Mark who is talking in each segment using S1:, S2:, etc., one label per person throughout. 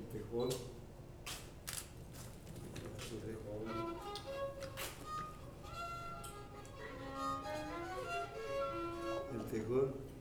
S1: tejón, el tejón, el tejón.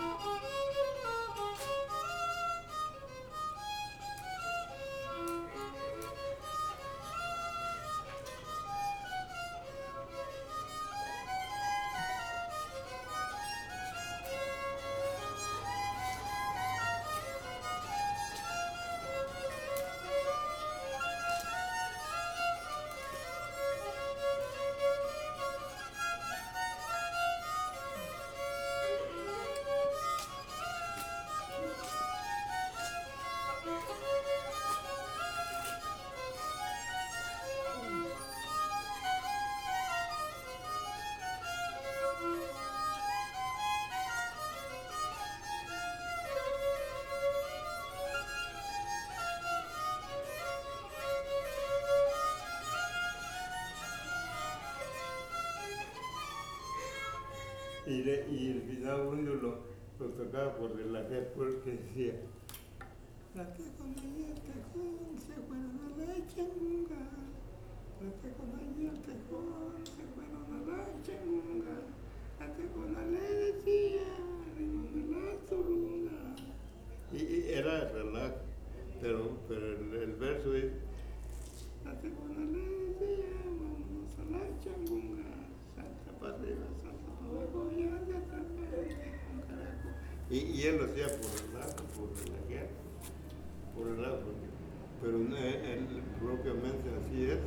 S1: Y el final uno lo tocaba por relajar porque decía, la tejón y el tejón se fueron a la chunga, la tejón y el tejón se fueron a la chunga, la tejona le decía, ritmo de la zurunga. Y era relajo, pero el verso es, la tejona le decía, vámonos a la changunga, salta para arriba, salta para abajo, ya te atrapé, un carajo. Y él lo hacía por relajo, por relajar, pero no, él propiamente así